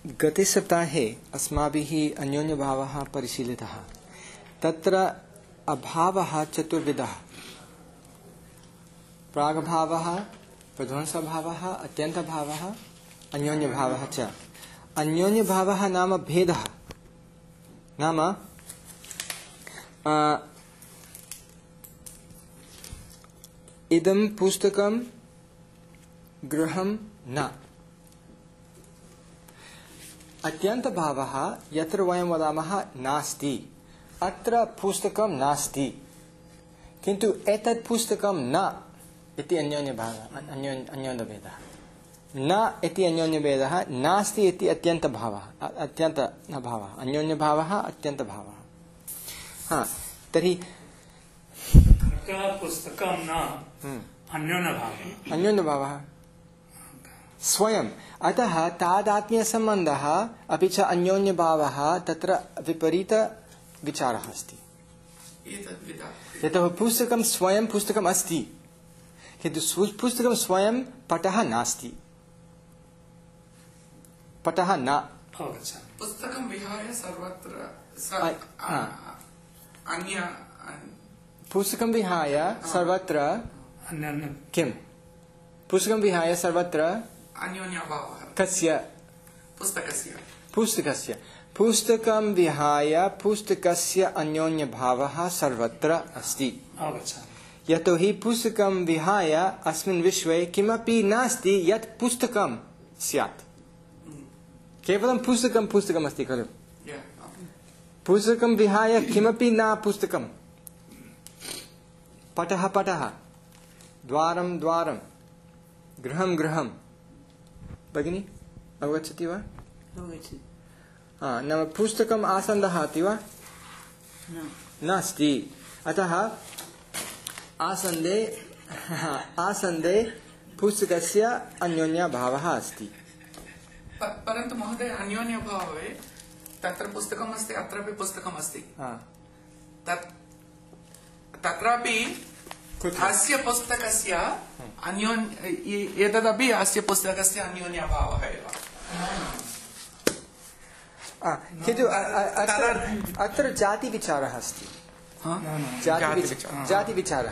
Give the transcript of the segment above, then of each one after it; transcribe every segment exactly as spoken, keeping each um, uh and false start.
गते सप्ताहे अस्माभिः अन्योन्यभावः परिशीलितः। तत्र अभावः चतुर्विधः: प्रागभावः, प्रध्वंसभावः, अत्यन्तभावः, अन्योन्यभावः च। अन्योन्यभावः नाम भेदः। नाम इदं पुस्तकं गृहं न। अत्यन्तभावः यत्र वयं वदामः नास्ति, अत्र पुस्तकं नास्ति, किन्तु एतत् पुस्तकं न इति अन्योन्यभावः, अन्योन्यभेदः। न इति अन्योन्यभेदः, नास्ति इति अत्यन्तभावः, अत्यन्तभावः, अन्योन्यभावः, अत्यन्तभावः। हा, तर्हि पुस्तकं न अन्योन्यभावः, अन्योन्यभावः स्वयं। अतः तादात्म्यसम्बन्धः अपि च अन्योन्यभावः तत्र विपरीतविचारः अस्ति। यतः पुस्तकं स्वयं पुस्तकम् अस्ति, किन्तु पुस्तकं स्वयं पटः नास्ति, पटः न। पुस्तकं विहाय सर्वत्र अन्य पुस्तकं विहाय सर्वत्र किं? पुस्तकं विहाय सर्वत्र अन्योन्यभावः कस्य? पुस्तकस्य। पुस्तकस्य पुस्तकं विहाय पुस्तकस्य अन्योन्यभावः सर्वत्र अस्ति। यतोहि पुस्तकं विहाय अस्मिन् विश्वे किमपि नास्ति यत् पुस्तकं स्यात्। केवलं पुस्तकं पुस्तकम् अस्ति खलु? पुस्तकं विहाय किमपि न पुस्तकं। पटः पटः, द्वारं द्वारं, गृहं गृहं। भगिनी अवगच्छति वा? नाम पुस्तकम् आसन्दः अस्ति वा? नास्ति। अतः आसन्दे आसन्दे पुस्तकस्य अन्योन्यभावः अस्ति। परन्तु महोदय, अन्योन्यभावे तत्र पुस्तकम् अस्ति, अत्रापि पुस्तकम् अस्ति। तत्रापि अस्य पुस्तकस्य अन्योन्य एतदपि अस्य पुस्तकस्य अन्योन्यभावः एव। किन्तु अत्र जातिविचारः अस्ति। जातिविचारः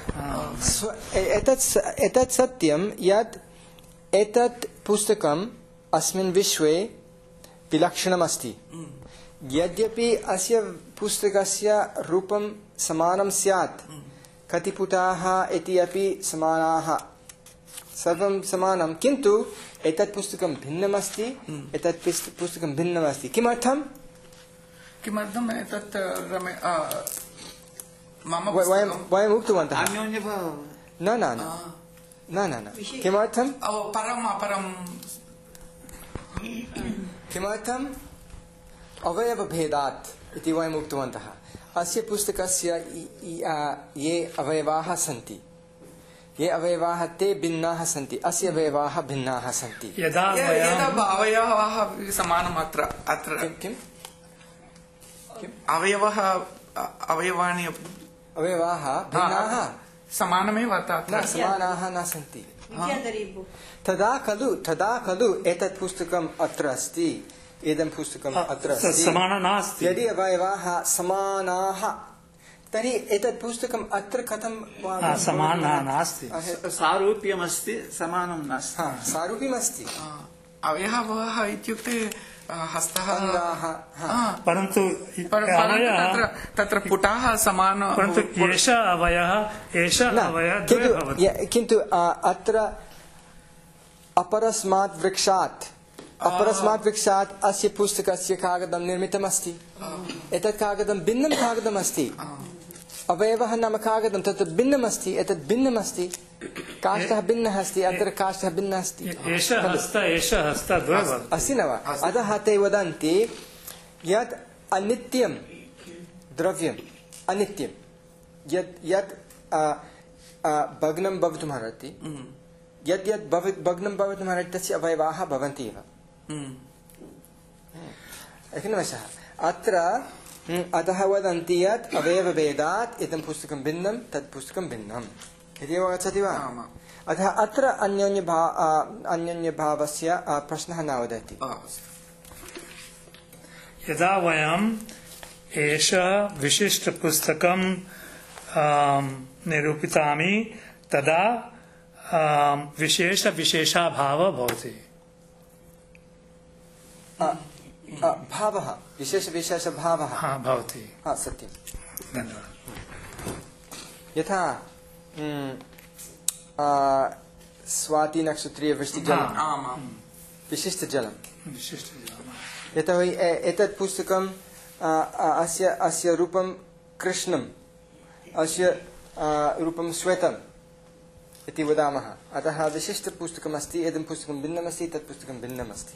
एतत् सत्यं यत् एतत् पुस्तकम् अस्मिन् विश्वे विलक्षणम् अस्ति। यद्यपि अस्य पुस्तकस्य रूपं समानं स्यात्, कतिपुटाः इति अपि समानाः, सर्वं समानं, किन्तु एतत् पुस्तकं भिन्नमस्ति, एतत् पुस्तकं भिन्नमस्ति। किमर्थं? किमर्थम् एतत् वयं वयम् उक्तवन्तः न न न न न किमर्थं? परम् अपरं किमर्थम्? अवयवभेदात् इति वयम् उक्तवन्तः। अस्य पुस्तकस्य ये अवयवाः सन्ति, ये अवयवाः ते भिन्नाः सन्ति, अस्य अवयवाः भिन्नाः सन्ति। यदा अवयवाः समानम् अत्र अत्र किम् अवयवः अवयवानि अवयवाः भिन्नाः समानमेव न समानाः न सन्ति। तदा खलु तदा खलु एतत् पुस्तकम् अत्र अस्ति, इदं पुस्तकम् अत्र अस्ति। यदि अवयवाः समानाः तर्हि एतत् पुस्तकम् अत्र कथं समानः नास्ति? सारूप्यमस्ति, समानं नास्ति। सारूप्यमस्ति। अवयवः इत्युक्ते हस्तः, परन्तु तत्र पुटाः समान, परन्तु एषः अवयवः एषः अवयवः द्वे भवति। किन्तु अत्र अपरस्मात् वृक्षात् अपरस्मात् वृक्षात् अस्य पुस्तकस्य कागदं निर्मितमस्ति। एतत् कागदं भिन्नं कागदमस्ति। अवयवः नाम कागदं तत् भिन्नमस्ति, एतत् भिन्नमस्ति। काष्ठः भिन्नः अस्ति, अत्र काष्ठः भिन्नः अस्ति। अस्ति न वा? अतः ते वदन्ति यत् अनित्यं द्रव्यम्, अनित्यं यत् यत् भग्नं भवितुमर्हति, यद् यद् भग्नं भवितुमर्हति तस्य अवयवाः भवन्ति एव। अत्र अतः वदन्ति यत् अवयवभेदात् इदं पुस्तकं भिन्नं, तत् पुस्तकं भिन्नम् इति अवगच्छति वा? अतः अत्र अन्योन्यभावस्य प्रश्नः न वदति। यदा वयम् एषः विशिष्टपुस्तकं निरूपितामि तदा विशेषविशेषाभावः भवति। भावः विशेषविशेषभावः भवति। सत्यं। धन्यवादः। यथा स्वातिनक्षत्रीय वृष्टिजलं विशिष्टजलं यतोहि एतत् पुस्तकम् अस्य अस्य रूपं कृष्णम् अस्य रूपं श्वेतम् इति वदामः। अतः विशिष्टपुस्तकमस्ति, इदं पुस्तकं भिन्नमस्ति, तत् पुस्तकं भिन्नमस्ति।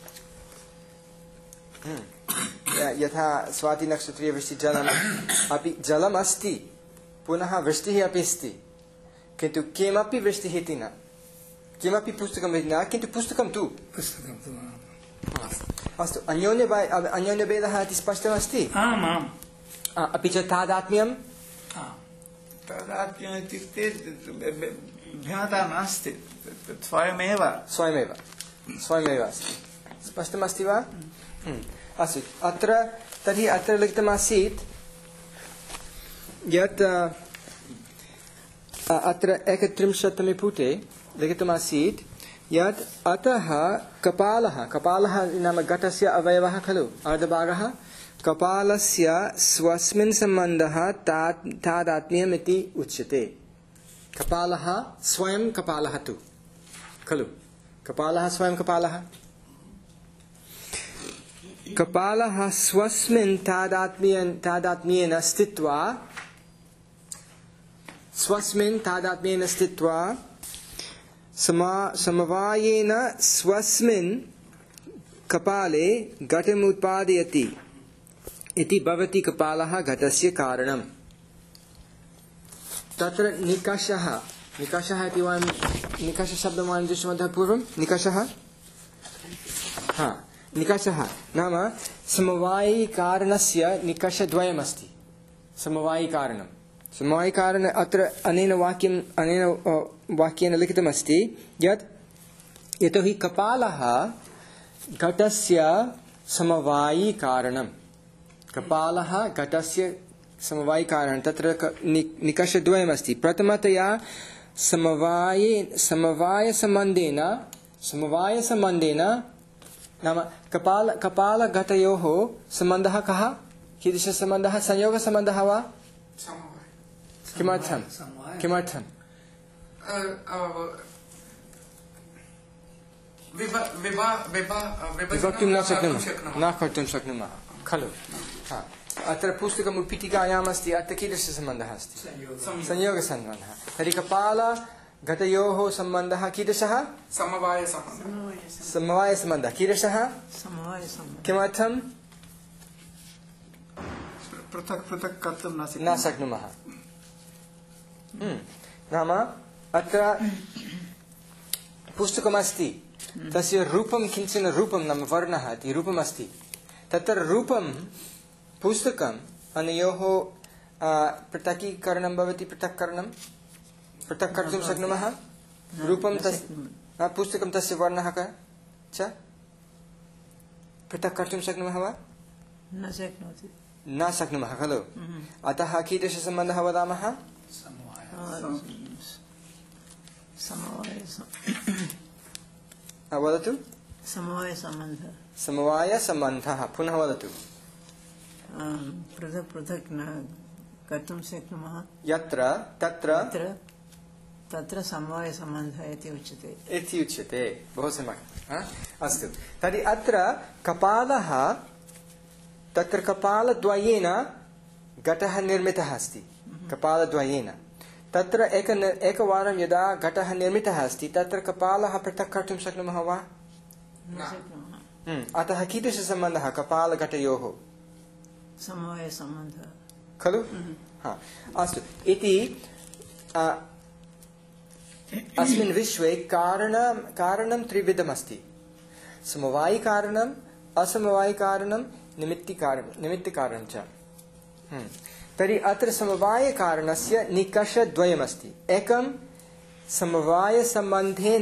यथा स्वातिनक्षत्रीय वृष्टिजलम् अपि जलमस्ति, पुनः वृष्टिः अपि अस्ति, किन्तु किमपि वृष्टिः इति न, किमपि पुस्तकम् इति न, किन्तु पुस्तकं तु पुस्तकं तु अस्तु। अन्योन्य अन्योन्यभेदः इति स्पष्टमस्ति। अपि च तादात्म्यं तादात्म्यम् इत्युक्ते भिन्नता नास्ति, स्वयमेव स्वयमेव स्वयमेव अस्ति। स्पष्टमस्ति वा? अस्तु। अत्र तर्हि अत्र लिखितमासीत् यत् अत्र एकत्रिंशत्तमे पुटे लिखितमासीत् यत् अतः कपालः कपालः नाम घटस्य अवयवः खलु, अर्धभागः, कपालस्य स्वस्मिन् सम्बन्धः तादात्म्यम् इति उच्यते। कपालः स्वयं कपालः तु खलु, कपालः स्वयं कपालः, कपालः स्वस्मिन् तादात्म्येन तादात्म्येन स्थित्वा स्वस्मिन् तादात्म्येन स्थित्वा समा समवायेन स्वस्मिन् कपाले घटम् उत्पादयति इति भवति कपालः घटस्य कारणम्। तत्र निकषः निकषः इति वयं निकषशब्दं वयं दृष्टवन्तः पूर्वं। निकषः हा निकषः नाम समवायिकारणस्य निकषद्वयमस्ति। समवायिकारणं समवायिकारण अत्र अनेन वाक्यम् अनेन वाक्येन लिखितमस्ति यत् यतोहि कपालः घटस्य समवायिकारणं, कपालः घटस्य समवायिकारणं, तत्र निकषद्वयमस्ति। प्रथमतया समवाये समवायसम्बन्धेन समवायसम्बन्धेन नाम कपाल कपालघटयोः सम्बन्धः कः? कीदृशसम्बन्धः? संयोगसम्बन्धः वा? किमर्थं किमर्थं विभक्तुं न शक्नुमः न कर्तुं शक्नुमः खलु। अत्र पुस्तकम् उत्पीठिकायाम् अस्ति, अत्र कीदृशसम्बन्धः अस्ति? संयोगसम्बन्धः। तर्हि कपालघटयोः सम्बन्धः कीदृशः? समवायसम्बन्धः। समवायसम्बन्धः कीदृशः? किमर्थं? पृथक् पृथक् कर्तुं न शक्नुमः। नाम अत्र पुस्तकमस्ति, तस्य रूपं किञ्चन रूपं नाम वर्णः इति रूपमस्ति, तत्र रूपं पुस्तकम् अनयोः पृथकीकरणं भवति। पृथक्करणं पृथक् कर्तुं शक्नुमः। रूपं तस्य पुस्तकं तस्य वर्णः च पृथक् कर्तुं शक्नुमः वा? न शक्नोति न शक्नुमः खलु। अतः कीदृशसम्बन्धः वदामः? वदतु। समवायसम्बन्धः समवायसम्बन्धः। पुनः वदतु। पृथक् पृथक् न कर्तुं शक्नुमः। यत्र तत्र तत्र समवायसम्बन्धः इति उच्यते इति उच्यते। बहु सम्यक्। अस्तु। तर्हि अत्र कपालः तत्र कपालद्वयेन घटः निर्मितः अस्ति। कपालद्वयेन तत्र एक एकवारं यदा घटः निर्मितः अस्ति, तत्र कपालः पृथक् कर्तुं शक्नुमः वा? न शक्नुमः। अतः कीदृशसम्बन्धः कपालघटयोः? समवायसम्बन्धः खलु। हा अस्तु। इति अस्मिन् विश्वे कारणं कारणं त्रिविधमस्ति। समवायिकारणम्, असमवायिकारणं, निमित्तिकारणं निमित्तिकारणं च। तर्हि अत्र समवायकारणस्य निकषद्वयमस्ति। एकं समवायसम्बन्धेन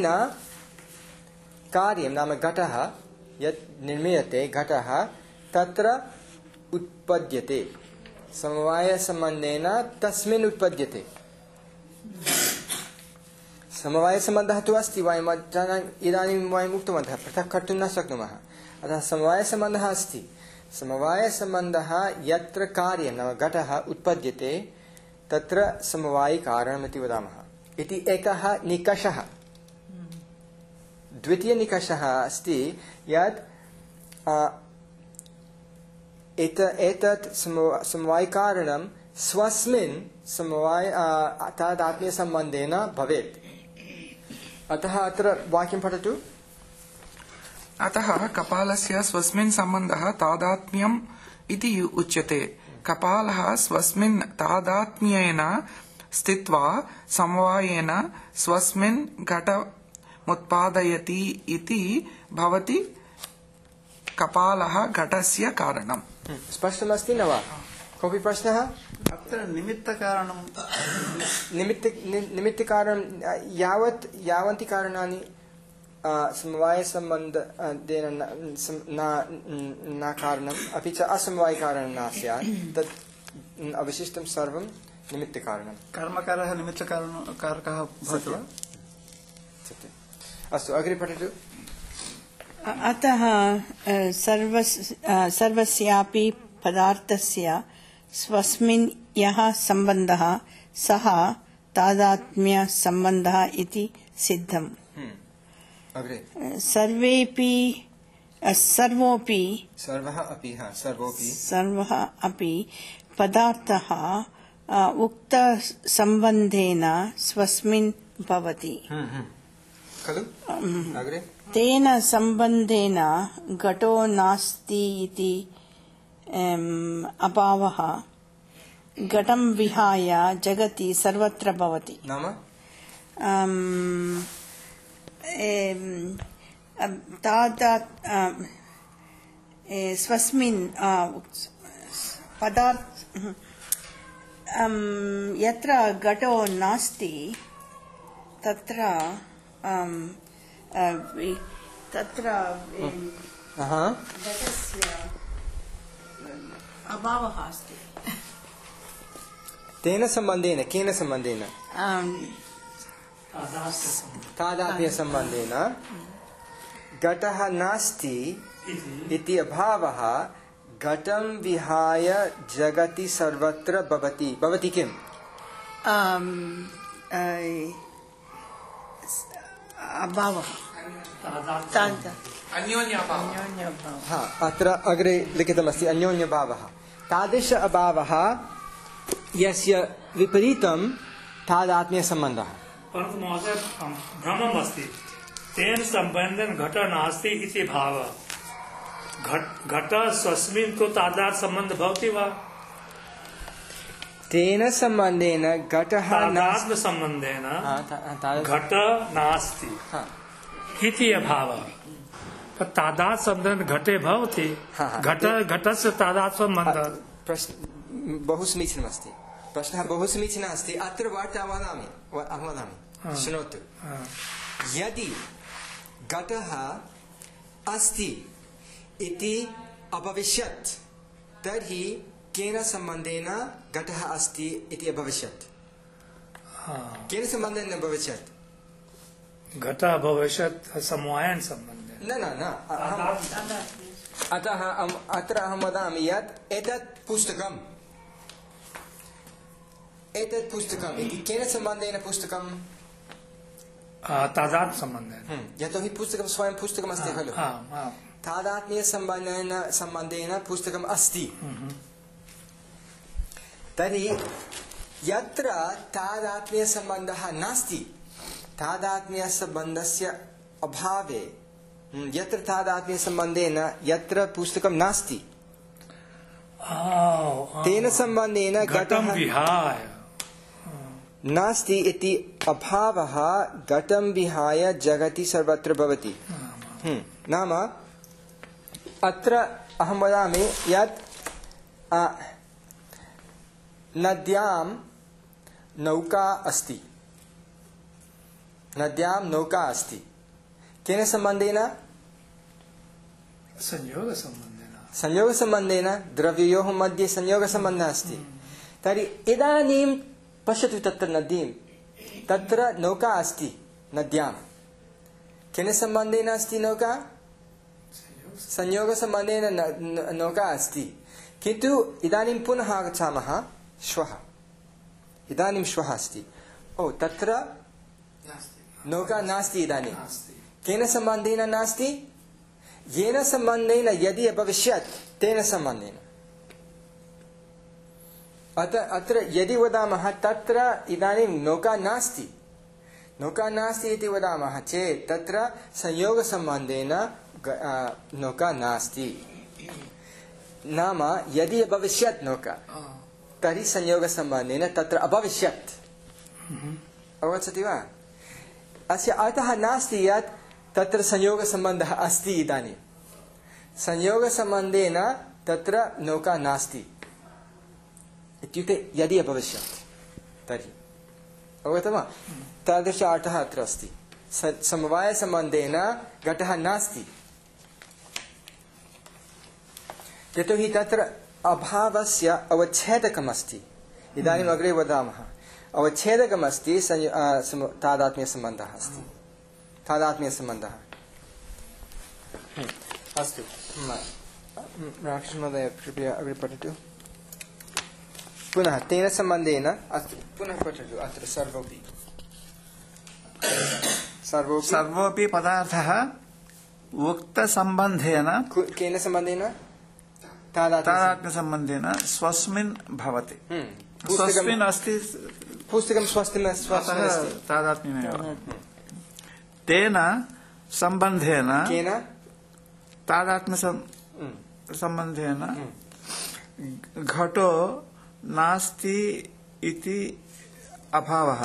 कार्यं नाम घटः यत् निर्मीयते, घटः तत्र उत्पद्यते समवायसम्बन्धेन तस्मिन् उत्पद्यते समवायसम्बन्धः तु अस्ति वयम् इदानीं वयम् उक्तवन्तः पृथक् कर्तुं न शक्नुमः अतः समवायसम्बन्धः अस्ति समवायसम्बन्धः यत्र कार्यं नाम घटः उत्पद्यते तत्र समवायिकारणम् इति वदामः इति एकः निकषः द्वितीयनिकषः अस्ति यत् एतत् समवायिकारणं स्वस्मिन् समवाय तादात्म्यसम्बन्धेन भवेत् अतः अत्र वाक्यं पठतु अतः कपालस्य स्वस्मिन् सम्बन्धः तादात्म्यम् इति उच्यते कपालः स्वस्मिन् तादात्म्येन स्थित्वा समवायेन स्वस्मिन् घटमुत्पादयति इति भवति कपालः घटस्य कारणम् स्पष्टमस्ति न वा कोऽपि प्रश्नः अत्र निमित्तकारणं निमित्त निमित्तकारणं यावत् यावन्ति कारणानि समवायसम्बन्धेन न कारणम् अपि च असमवायिकारणं न स्यात् तत् अवशिष्टं सर्वं निमित्तकारणं कर्मकारः निमित्तकारकः भवति वा अस्तु अग्रे पठतु अतः सर्वस्यापि पदार्थस्य स्वस्मिन् यः सम्बन्धः सः तादात्म्यसम्बन्धः इति सिद्धम् सर्वेपि सर्वोऽपि सर्वः अपि हा सर्वोऽपि सर्वः अपि पदार्थः उक्तसम्बन्धेन स्वस्मिन् भवति खलु अग्रे तेन सम्बन्धेन घटो नास्ति इति अभावः घटं विहाय जगति सर्वत्र भवति नाम तादात् स्वस्मिन् पदार्थ यत्र घटो नास्ति तत्र तत्र घटस्य अभावः अस्ति तेन सम्बन्धेन केन सम्बन्धेन तादात्म्यसम्बन्धेन घटः नास्ति इति अभावः घटं विहाय जगति सर्वत्र भवति भवति किम् अभावः अन्योन्यभावः हा अत्र अग्रे लिखितमस्ति अन्योन्यभावः तादृश अभावः यस्य विपरीतं तादात्म्यसम्बन्धः परन्तु महोदय भ्रमम् अस्ति तेन सम्बन्धेन घट नास्ति इति भावः घट स्वस्मिन् तु तादात् सम्बन्धः भवति वा तेन सम्बन्धेन घटः तादात्म्य सम्बन्धेन घट नास्ति इति अभावः तादात् सम्बन्धेन घटे भवति घट घटस्य तादात् सम्बन्धः प्रश्न बहु समीचीनमस्ति प्रश्नः बहु समीचीनः अस्ति अत्र वार्ता वदामि अहं वदामि शृणोतु यदि घटः अस्ति इति अभविष्यत् तर्हि केन सम्बन्धेन घटः अस्ति इति अभविष्यत् केन सम्बन्धेन न भविष्यत् घटः अभविष्यत् समवायेन सम्बन्धेन न न न अतः अत्र अहं वदामि यत् एतत् पुस्तकम् एतत् पुस्तकम् इति केन सम्बन्धेन पुस्तकं तादात् सम्बन्धेन यतोहि पुस्तकं स्वयं पुस्तकमस्ति खलु तादात्म्यसम्बन्धेन सम्बन्धेन पुस्तकम् अस्ति तर्हि यत्र तादात्म्यसम्बन्धः नास्ति तादात्म्यसम्बन्धस्य अभावे यत्र तादात्म्यसम्बन्धेन यत्र पुस्तकं नास्ति तेन सम्बन्धेन घटः विहाय नास्ति इति अभावः घटं विहाय जगति सर्वत्र भवति नाम अत्र अहं वदामि यत् नद्यां नौका अस्ति नद्यां नौका अस्ति केन सम्बन्धेन संयोगसम्बन्धेन संयोगसम्बन्धेन द्रव्ययोः मध्ये संयोगसम्बन्धः अस्ति तर्हि इदानीं पश्यतु तत्र नदीं तत्र नौका अस्ति नद्यां केन सम्बन्धेन अस्ति नौका संयोगसम्बन्धेन नौका अस्ति किन्तु इदानीं पुनः आगच्छामः श्वः इदानीं श्वः अस्ति ओ तत्र नौका नास्ति इदानीं केन सम्बन्धेन नास्ति येन सम्बन्धेन यदि अभविष्यत् तेन सम्बन्धेन अतः अत्र यदि वदामः तत्र इदानीं नौका नास्ति नौका नास्ति इति वदामः चेत् तत्र संयोगसम्बन्धेन नौका नास्ति नाम यदि अभविष्यत् नौका तर्हि संयोगसम्बन्धेन तत्र अभविष्यत् अवगच्छति वा अस्य अर्थः नास्ति यत् तत्र संयोगसम्बन्धः अस्ति इदानीं संयोगसम्बन्धेन तत्र नौका नास्ति इत्युक्ते यदि अभविष्यत् तर्हि अवगतं वा तादृश अर्थः अत्र अस्ति समवायसम्बन्धेन घटः नास्ति यतोहि तत्र अभावस्य अवच्छेदकमस्ति इदानीम् अग्रे वदामः अवच्छेदकमस्ति तादात्म्यसम्बन्धः अस्ति तादात्म्यसम्बन्धः अस्तु राक्षसमहोदय कृपया अग्रे पठतु पुनः तेन सम्बन्धेन अस्तु पुनः पठतु अत्र सर्वोपि सर्वोपि सर्वोपि पदार्थः उक्तसम्बन्धेन केन सम्बन्धेन तादात्म्यसम्बन्धेन स्वस्मिन् भवति स्वस्मिन् अस्ति पुस्तकं स्वस्मिन् स्वस्मिन् अस्ति तादात्म्यमेव तेन सम्बन्धेन केन तादात्म्यसम्बन्धेन घटो नास्ति इति अभावः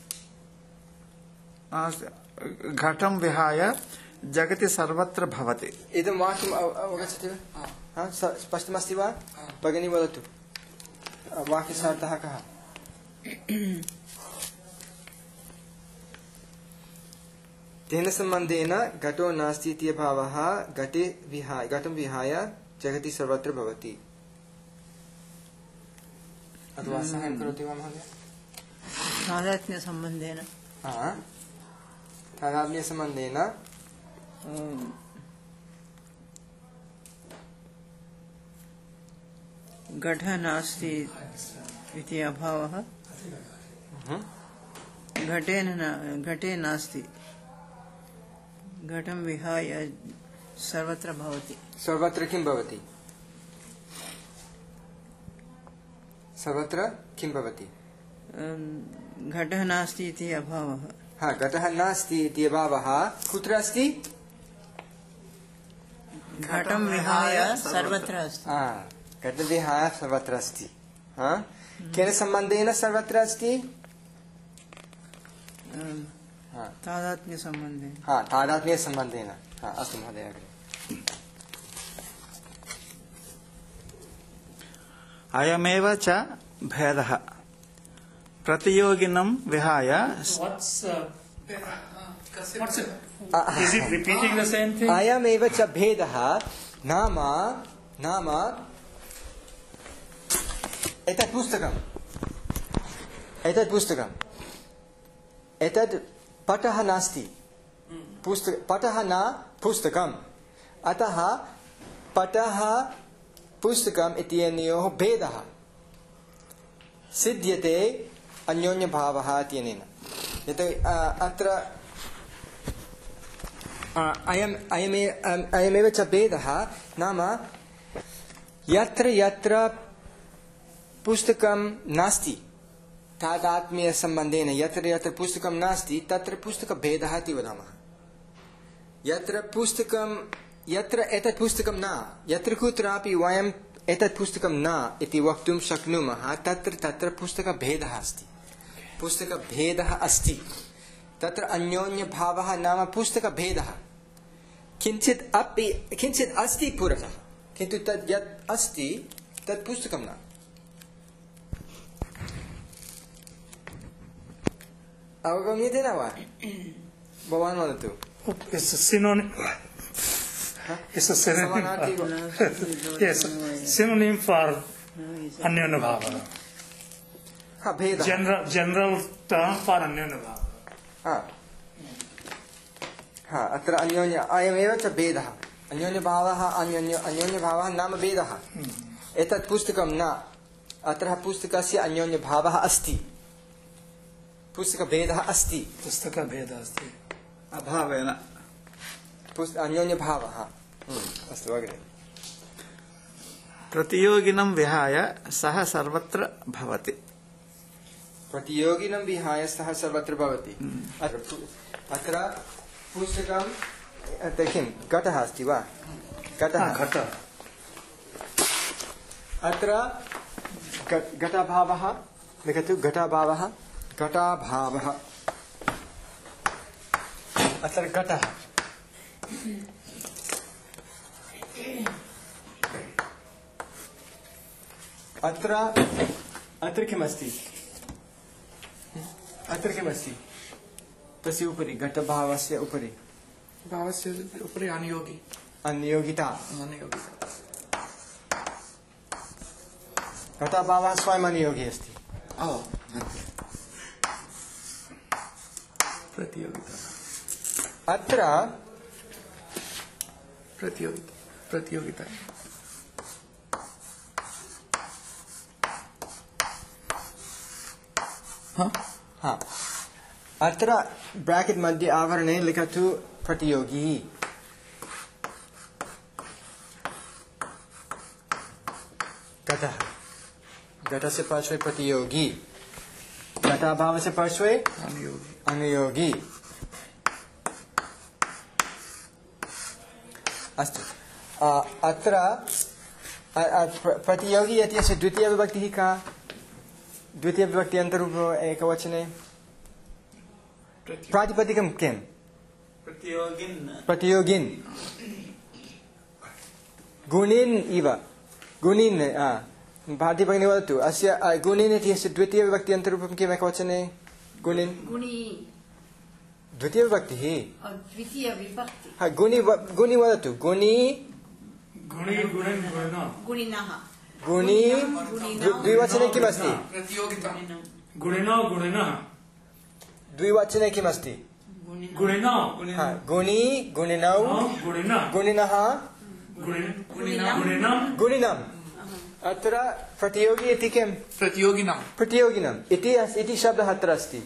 घटं विहाय जगति सर्वत्र भवति इदं वाक्यम् अवगच्छति वा स्पष्टमस्ति वा भगिनी वदतु वाक्यस्य अर्थः कः तेन सम्बन्धेन घटो नास्ति इति अभावः घटे विहाय घटं विहाय जगति सर्वत्र भवति अथवा सहायं करोति वा महोदय तादात्म्यसम्बन्धेन तादात्म्यसम्बन्धेन घटः नास्ति इति अभावः घटेन घटे नास्ति घटं विहाय सर्वत्र भवति सर्वत्र किं भवति सर्वत्र किं भवति घटः नास्ति इति अभावः हा घटः नास्ति इति अभावः कुत्र अस्ति घटं विहाय सर्वत्र अस्ति हा घटं विहाय सर्वत्र अस्ति हा केन सम्बन्धेन सर्वत्र अस्ति तादात्म्यसम्बन्धेन हा तादात्म्यसम्बन्धेन हा अस्तु महोदय अग्रे अयमेव च भेदः प्रतियोगिनं विहाय What's uh, what's it? Is it repeating the same thing? अयमेव च भेदः नाम नाम एतत् पुस्तकम् एतत् पुस्तकम् एतत् पटः नास्ति पुस्तक पटः न पुस्तकम् अतः पटः पुस्तकम् इत्यनयोः भेदः सिद्ध्यते अन्योन्यभावः इत्यनेन यतो अत्र अयम् अयमे अयमेव च भेदः नाम यत्र यत्र पुस्तकं नास्ति तादात्म्यसम्बन्धेन यत्र यत्र पुस्तकं नास्ति तत्र पुस्तकभेदः इति वदामः यत्र पुस्तकं यत्र एतत् पुस्तकं न यत्र कुत्रापि वयम् एतत् पुस्तकं न इति वक्तुं शक्नुमः तत्र तत्र पुस्तकभेदः अस्ति पुस्तकभेदः अस्ति तत्र अन्योन्यभावः नाम पुस्तकभेदः किञ्चित् अपि किञ्चित् अस्ति पुरतः किन्तु तद् यत् अस्ति तत् पुस्तकं न अवगम्यते न वा भवान् वदतु It's a synonym. It's a synonym. समानार्थी Yes, synonym for Anyanya Bhava. हाँ भेदः General general term for Anyanya Bhava. हाँ हाँ अत्र अन्योन्य अयमेव च भेदः अन्योन्यभावः अन्योन्य अन्योन्यभावः नाम भेदः एतत् पुस्तकं न अत्र पुस्तकस्य अन्योन्यभावः अस्ति पुस्तकभेदः अस्ति पुस्तकभेदः अस्ति अभावेन पुस्त अन्योन्यभावः अस्तु अग्रे प्रतियोगिनं विहाय सः सर्वत्र भवति प्रतियोगिनं विहाय सः सर्वत्र भवति अत्र पु- अत्र पुस्तकं अत्र किं घटः अस्ति वा घटः घट अत्र घ- घटाभावः लिखतु घटाभावः घटाभावः अत्र घटः अत्र अत्र किमस्ति अत्र किमस्ति तस्य उपरि घटभावस्य उपरि भावस्य उपरि अनुयोगी अनियोगिता अनुयोगी घटाभावः स्वयम् अनियोगी अस्ति ओ प्रतियोगिता अत्र प्रतियोगिता प्रतियोगिता हाँ हाँ अत्र ब्रैकेट मध्ये आवरणे लिखतु प्रतियोगी घटः घटस्य पार्श्वे प्रतियोगी घटाभावस्य पार्श्वे अनुयोगी अनुयोगी अस्तु अ, अत्र अ, अ, प्र- प्रतियोगी इत्यस्य द्वितीयविभक्तिः का द्वितीयविभक्ति अन्तरूप एकवचने प्रातिपदिकं किं प्रतियोगिन् प्रतियोगिन् गुणिन् इव गुणिन् आ, भारती भगिनी वदतु अस्य अ, गुणिन् इत्यस्य द्वितीयविभक्ति अन्तरूपं किम् एकवचने गुणिन् गुणी द्वितीयविभक्तिः और द्वितीय विभक्ति हा, गुणि व- गुणि वदतु गुणि गुणि गुणिन् गुणिनो गुणिनः गुणि द्वि- द्विवचने किमस्ति प्रतियोगिता गुणिनो गुणिनः द्विवचने किमस्ति गुणिनो हा, गुणि गुणिनौ गुणिनः गुणिनः गुणिन् गुणिनं गुणिनम् अत्र प्रतियोगी इति किम् प्रतियोगिनां प्रतियोगिनम् इति अस्- इति शब्दः अत्र अस्ति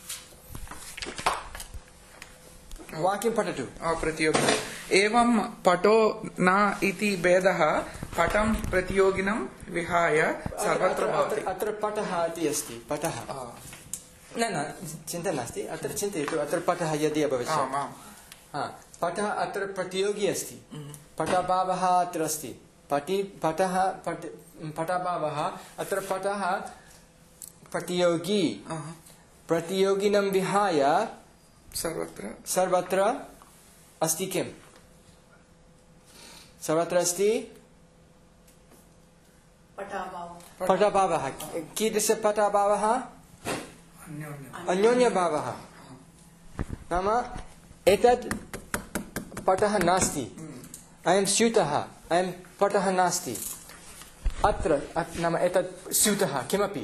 वाक्यं पठतु आ, प्रतियोगिता एवं पटो न इति भेदः पटं प्रतियोगिनं विहाय सर्वत्र भवति अत्र- अत्र पटः इति अस्ति पटः आ, न न चिन्ता नास्ति अत्र चिन्तयतु अत्र पटः यदि अभवत् आम् आम् हा, पटः अत्र प्रतियोगी अस्ति पटभावः अत्र अस्ति पटि पटः पट पटभावः अत्र पटः प्रतियोगी आहा, प्रतियोगिनं विहाय सर्वत्र सर्वत्र अस्ति किम् सर्वत्र अस्ति पटाभाव पटभावः कीदृश पटभावः अन्योन्यम् अन्योन्यभावः नाम एतत् पटः नास्ति अयं स्यूतः अयं पटः नास्ति अत्र अत्- नाम एतत् स्यूतः किमपि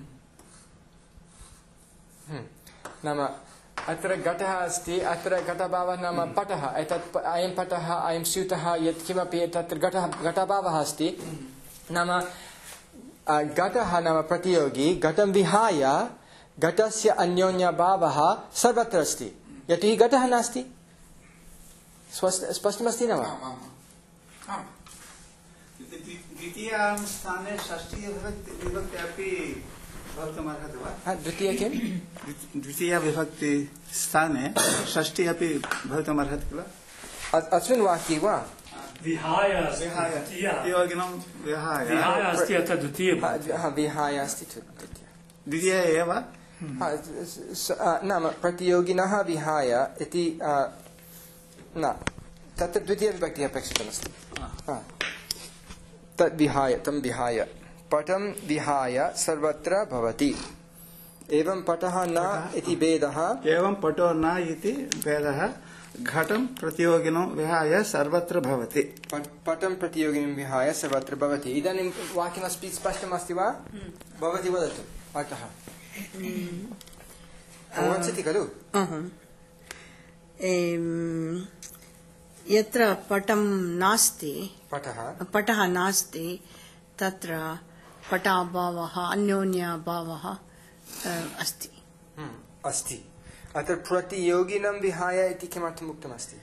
हम्म। नाम अत्र घटः अस्ति अत्र घटभावः नाम पटः एतत् प- अयं पटः अयं स्यूतः यत् किमपि तत्र घटः घटभावः अस्ति नाम अ, घटः नाम प्रतियोगी घटं विहाय घटस्य अन्योन्यभावः सर्वत्र अस्ति यतोहि घटः नास्ति स्पष्ट स्पष्टमस्ति न वा आम् आम् आम् द्वितीयां स्थाने षष्ठी विभक्ति विभक्ति अपि भवितुमर्हति वा हा, द्वितीय किम् द्वितीया विभक्ति स्थाने षष्ठी अपि भवितुमर्हति किल अ- अस्मिन् वाक्ये वा विहाय विहाय द्वितीया प्रतियोगिनं विहाय विहाय अस्ति अत्र द्वितीय हा, हा, विहाय अस्ति तु द्वितीय द्वितीया एव हा, स- स- अ, नाम प्रतियोगिनः विहाय इति अ, न तत्र द्वितीयविभक्तिः अपेक्षितमस्ति हा। तद् विहाय तं विहाय पटं विहाय सर्वत्र भवति एवं पटः न इति भेदः एवं पटो न इति भेदः घटं प्रतियोगिनो विहाय सर्वत्र भवति पटं प्रतियोगिनं विहाय सर्वत्र भवति इदानीं वाक्यमस्ति स्पष्टमस्ति वा भवती वदतु अतः अवगच्छति खलु यत्र पटं नास्ति पटः पटः नास्ति तत्र पटाभावः अन्योन्याभावः अस्ति अस्ति अत्र प्रतियोगिनं विहाय इति किमर्थम् उक्तमस्ति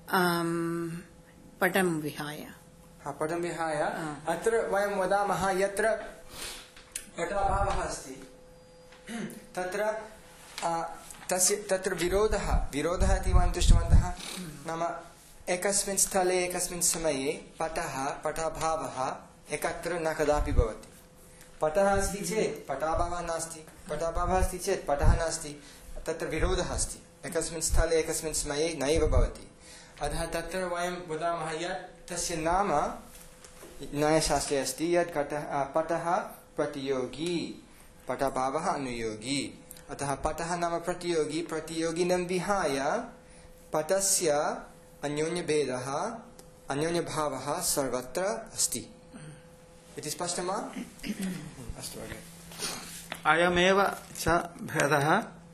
पटं विहाय पटं विहाय अत्र वयं वदामः यत्र पटाभावः अस्ति तत्र तस्य तत्र विरोधः विरोधः इति वयं दृष्टवन्तः नाम एकस्मिन् स्थले एकस्मिन् समये पटः पटाभावः एकत्र न कदापि भवति पटः अस्ति चेत् पटाभावः नास्ति पटाभावः अस्ति चेत् पटः नास्ति तत्र विरोधः अस्ति एकस्मिन् स्थले एकस्मिन् समये नैव भवति अतः तत्र वयं वदामः यत् तस्य नाम न्यायशास्त्रे अस्ति यत् पटः प्रतियोगी पटाभावः अनुयोगी अतः पटः नाम प्रतियोगी प्रतियोगिनं विहाय पटस्य अन्योन्यभेदः अन्योन्यभावः सर्वत्र अस्ति इति स्पष्टं वा अस्तु अग्रे अयमेव च भेदः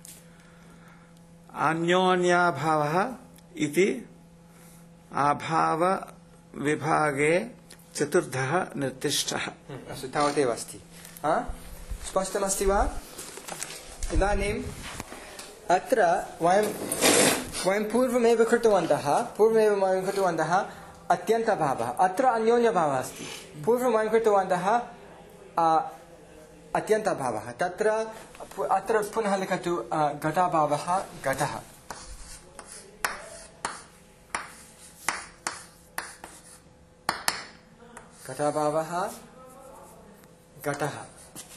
अन्योन्याभावः इति अभाव विभागे चतुर्थः निर्दिष्टः अस्तु तावदेव अस्ति स्पष्टमस्ति वा इदानीम् अत्र वयं वयं पूर्वमेव कृतवन्तः पूर्वमेव वयं कृतवन्तः अत्यन्तभावः अत्र अन्योन्यभावः अस्ति पूर्वं वयं कृतवन्तः अत्यन्तभावः तत्र अत्र पुनः लिखतु घटाभावः घटः घटाभावः घटः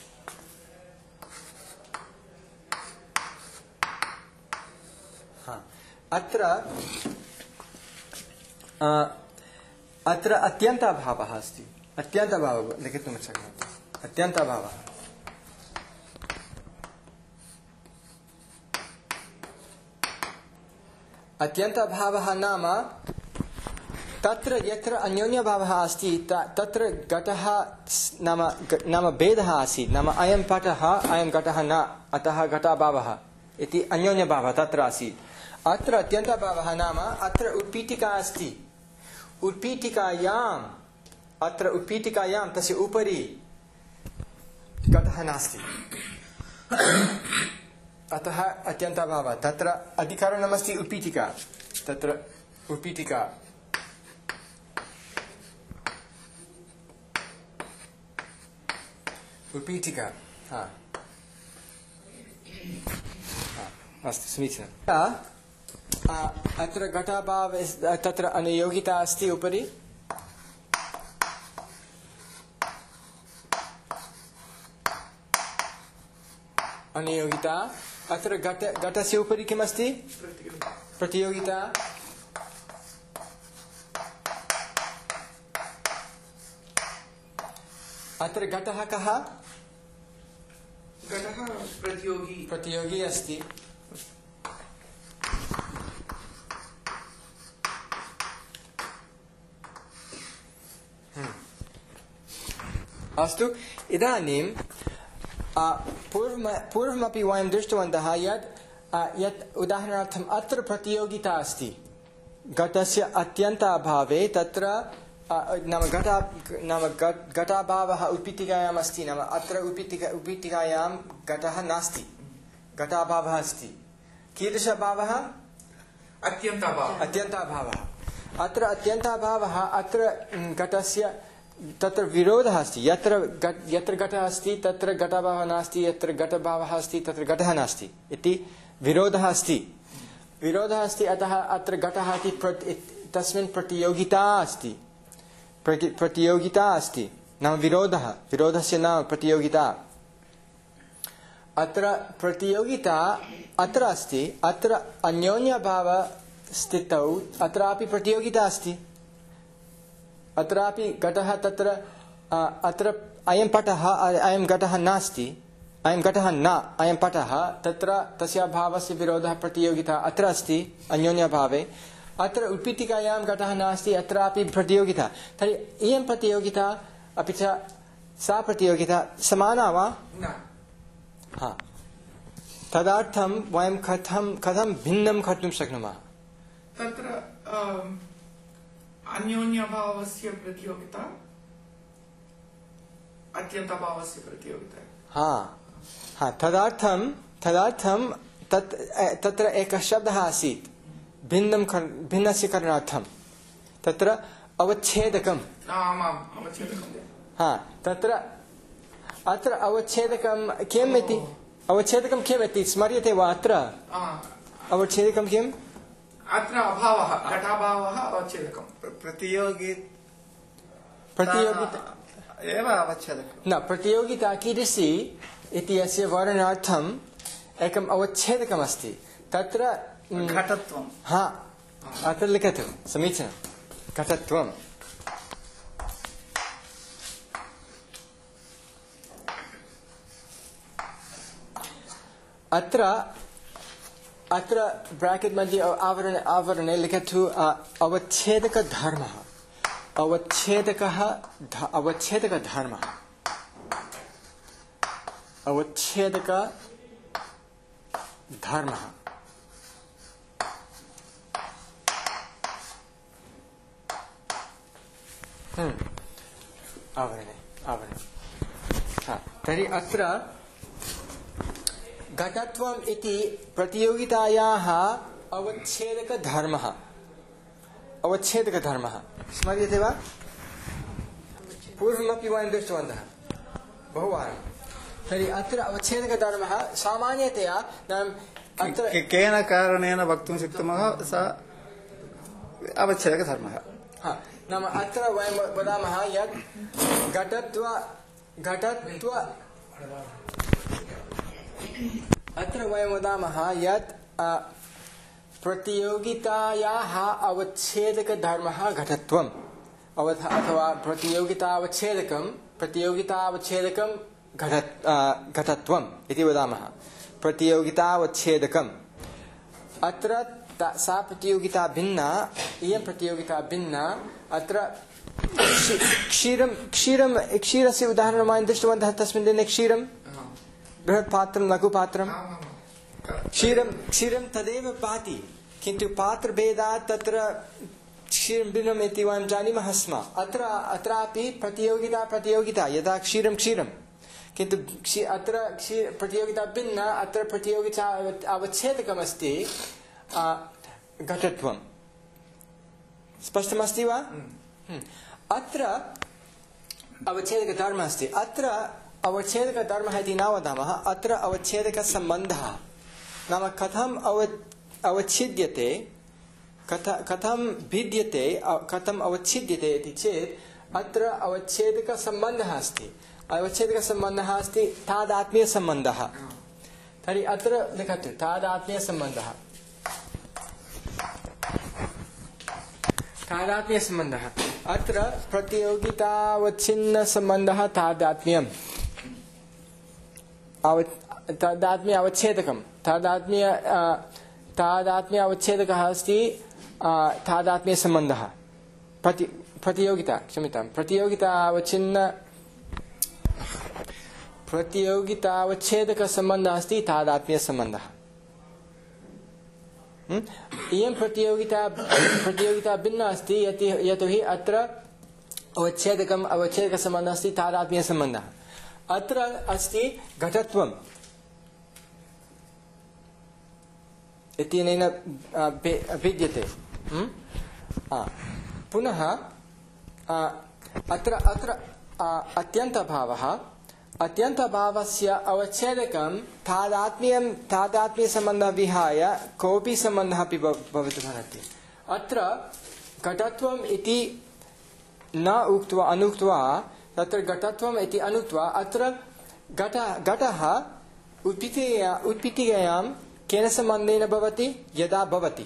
अत्र अत्र अत्यन्तभावः अस्ति अत्यन्तभावः लिखितुं शक्नोति अत्यन्तभावः अत्यन्तभावः नाम तत्र यत्र अन्योन्यभावः अस्ति तत्र घटः नाम नाम भेदः आसीत् नाम अयं पटः अयं घटः न अतः घटाभावः इति अन्योन्यभावः तत्र आसीत् अत्र अत्यन्तभावः नाम अत्र उत्पीठिका अस्ति उत्पीठिकायाम् अत्र उत्पीठिकायां तस्य उपरि घटः नास्ति अतः अत्यन्तभावः तत्र अधिकरणमस्ति उत्पीठिका तत्र उत्पीठिका उत्पीठिका हा अस्तु समीचीनम् अत्र घटाभावः तत्र अनुयोगिता अस्ति उपरि अनुयोगिता अत्र घट घटस्य उपरि किमस्ति प्रतियोगिता अत्र घटः कः घटः प्रतियोगी प्रतियोगी अस्ति अस्तु इदानीं पूर्वं पूर्वमपि वयं दृष्टवन्तः यत् यत् उदाहरणार्थम् अत्र प्रतियोगिता अस्ति घटस्य अत्यन्ताभावे तत्र नाम घटा नाम घटाभावः उत्पीठिकायाम् अस्ति नाम अत्र उत्पीठिका उत्पीठिकायां घटः नास्ति घटाभावः अस्ति कीदृशभावः अत्यन्ताभावः अत्यन्ताभावः अत्र अत्यन्ताभावः अत्र घटस्य तत्र विरोधः अस्ति यत्र यत्र घटः अस्ति तत्र घटाभावः नास्ति यत्र घटभावः अस्ति तत्र घटः नास्ति इति विरोधः अस्ति विरोधः अस्ति अतः अत्र घटः इति तस्मिन् प्रतियोगिता अस्ति प्रतियोगिता अस्ति नाम विरोधः विरोधस्य नाम प्रतियोगिता अत्र प्रतियोगिता अत्र अस्ति अत्र अन्योन्यभाव स्थितौ अत्रापि प्रतियोगिता अस्ति अत्रापि घटः तत्र अत्र अयं पटः अयं घटः नास्ति अयं घटः न अयं पटः तत्र तस्य भावस्य विरोधः प्रतियोगिता अत्र अस्ति अन्योन्यभावे अत्र उत्पीठिकायां घटः नास्ति अत्रापि प्रतियोगिता तर्हि इयं प्रतियोगिता अपि च सा प्रतियोगिता समाना वा न हा तदर्थं वयं कथं कथं भिन्नं कर्तुं शक्नुमः तत्र अन्योन्यभावस्य प्रतियोगिता अत्यन्तभावस्य प्रतियोगिता हा हा तदर्थं तदर्थं तत् तत्र एकः शब्दः आसीत् भिन्नं भिन्नस्य करणार्थं तत्र अवच्छेदकम् आमाम् अवच्छेदकं हा तत्र अत्र अवच्छेदकं किम् इति अवच्छेदकं किम् इति स्मर्यते वा अत्र अवच्छेदकं किम् अत्र अभावः घटाभावः अवच्छेदकं प्रतियोगी प्रतियोगिता एव अवच्छेदकं न प्रतियोगिता कीदृशी इति अस्य वर्णनार्थम् एकम् अवच्छेदकमस्ति तत्र घटत्वं हा अत्र लिखतु समीचीनं घटत्वम् अत्र अत्र ब्राकेट् मध्ये आवरणे आवरणे लिखतु अवच्छेदकधर्मः अवच्छेदकः अवच्छेदकधर्मः अवच्छेदकधर्मः आवरणे आवरणे हा तर्हि अत्र घटत्वम् इति प्रतियोगितायाः अवच्छेदकधर्मः अवच्छेदकधर्मः स्मर्यते वा पूर्वमपि वयं दृष्टवन्तः बहुवारं तर्हि अत्र अवच्छेदकधर्मः सामान्यतया नाम अत्र केन कारणेन वक्तुं शक्नुमः स अवच्छेदकधर्मः हा नाम अत्र वयं वदामः यत् घटत्व घटत्व अत्र वयं वदामः यत् प्रतियोगितायाः अवच्छेदकधर्मः घटत्वम् अथवा प्रतियोगितावच्छेदकं प्रतियोगितावच्छेदकं घटत्वम् इति वदामः प्रतियोगितावच्छेदकम् अत्र सा प्रतियोगिता भिन्ना इयं प्रतियोगिता भिन्ना अत्र क्षीरं क्षीरं क्षीरस्य उदाहरणं वयं दृष्टवन्तः तस्मिन् दिने क्षीरं बृहत्पात्रं लघुपात्रं क्षीरं क्षीरं तदेव पाति किन्तु पात्रभेदात् तत्र क्षीरं भिन्नम् इति वयं जानीमः स्म अत्र अत्रापि प्रतियोगिता प्रतियोगिता यदा क्षीरं क्षीरं किन्तु अत्र प्रतियोगिता भिन्ना अत्र प्रतियोगिता अवच्छेदकमस्ति घटत्वं स्पष्टमस्ति वा अत्र अवच्छेदकधर्मः अस्ति अत्र अवच्छेदकधर्मः इति न वदामः अत्र अवच्छेदकसम्बन्धः नाम कथम् अव अवच्छिद्यते कथ कथं भिद्यते कथम् अवच्छिद्यते इति चेत् अत्र अवच्छेदकसम्बन्धः अस्ति अवच्छेदकसम्बन्धः अस्ति तादात्म्यसम्बन्धः तर्हि अत्र लिखतु तादात्म्यसम्बन्धः तादात्म्यसम्बन्धः अत्र प्रतियोगितावच्छिन्नसम्बन्धः तादात्म्यम् तादात्म्य अवच्छेदकं तादात्म्य तादात्म्य अवच्छेदकः अस्ति तादात्म्यसम्बन्धः प्रति प्रतियोगिता क्षम्यतां प्रतियोगितावच्छिन्न प्रतियोगितावच्छेदकसम्बन्धः अस्ति तादात्म्यसम्बन्धः इयं प्रतियोगिता प्रतियोगिता भिन्ना अस्ति यतोहि अत्र अवच्छेदकम् अवच्छेदकसम्बन्धः अस्ति तादात्म्यसम्बन्धः अत्र अस्ति घटत्वम् इत्यनेन भिद्यते पुनः अत्र अत्र अत्यन्तभावः अत्यन्तभावस्य अवच्छेदकं तादात्म्यं तादात्म्यसम्बन्धः विहाय कोऽपि सम्बन्धः अपि भवितुमर्हति अत्र घटत्वम् इति न उक्त्वा अनुक्त्वा तत्र घटत्वम् इति अनुक्त्वा अत्र घट घटः उत्पीठिका उत्पीठिकायां केन सम्बन्धेन भवति यदा भवति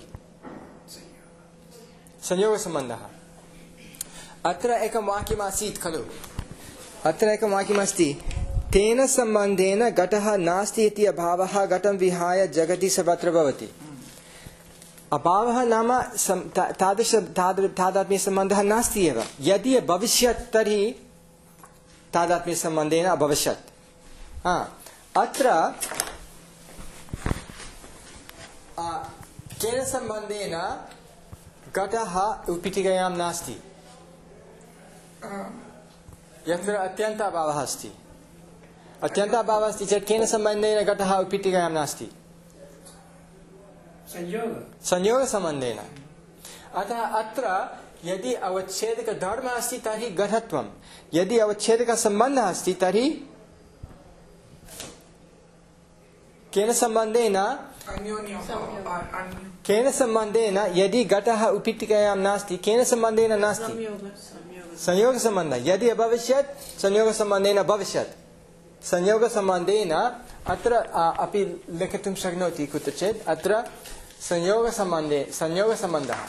संयोगसम्बन्धः अत्र एकं वाक्यमासीत् खलु अत्र एकं वाक्यमस्ति तेन सम्बन्धेन घटः नास्ति इति अभावः घटं विहाय जगति सर्वत्र भवति। अभावः नाम तादृश तादात्म्यसम्बन्धः नास्ति एव। यदि भविष्यत् तर्हि तादात्म्यसम्बन्धेन अभविष्यत्। अत्र केन सम्बन्धेन घटः उत्पीठिकायां नास्ति, यत्र अत्यन्ताभावः अस्ति। अत्यन्ताभावः अस्ति चेत् केन सम्बन्धेन घटः उत्पीठिकायां नास्ति? संयोग संयोगसम्बन्धेन। अतः अत्र यदि अवच्छेदकधर्मः अस्ति तर्हि घटत्वं, यदि अवच्छेदकसम्बन्धः अस्ति तर्हि केन सम्बन्धेन केन सम्बन्धेन यदि घटः उत्पीठिकायां नास्ति केन सम्बन्धेन नास्ति? संयोगसम्बन्धः। यदि अभविष्यत् संयोगसम्बन्धेन अभविष्यत्। संयोगसम्बन्धेन अत्र अपि लिखितुं शक्नोति कुत्रचित्। अत्र संयोगसम्बन्धे संयोगसम्बन्धः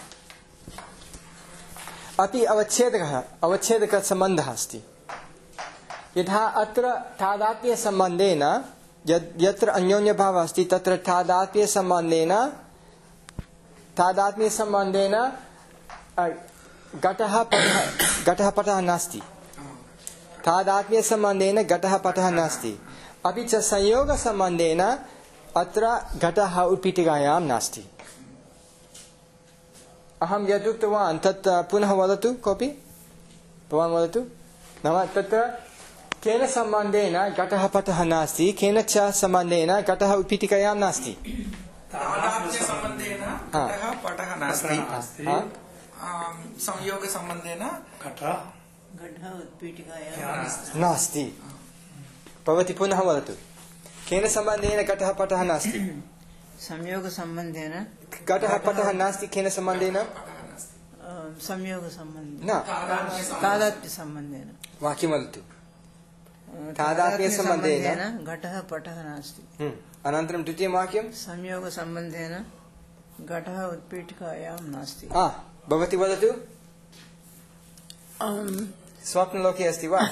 अपि अवच्छेदकः अवच्छेदकसम्बन्धः अस्ति। यथा अत्र तादात्म्यसम्बन्धेन यत्र अन्योन्यभावः अस्ति तत्र तादात्म्यसम्बन्धेन तादात्म्यसम्बन्धेन घटः पटः घटः पटः नास्ति। तादात्म्यसम्बन्धेन घटः पटः नास्ति। अपि च संयोगसम्बन्धेन अत्र घटः उत्पीठिकायां नास्ति। अहं यद् उक्तवान् तत् पुनः वदतु कोऽपि, भवान् वदतु। नाम तत्र केन सम्बन्धेन घटः पटः नास्ति, केन च सम्बन्धेन घटः उत्पीठिकायां नास्ति। तादात्म्यसम्बन्धेन घटः पटः नास्ति, संयोगसम्बन्धेन घटः नास्ति। भवती पुनः वदतु। केन सम्बन्धेन घटः पटः नास्ति? संयोगसम्बन्धेन घटः पटः नास्ति। केन सम्बन्धेन? संयोगसम्बन्धेन न, तादात्म्यसम्बन्धेन। वाक्यं वदतु। तादात्म्यसम्बन्धेन घटः पटः नास्ति। अनन्तरं द्वितीयं वाक्यं संयोगसम्बन्धेन घटः उत्पीठिकायां नास्ति। भवती वदतु। स्वप्नलोके अस्ति वा?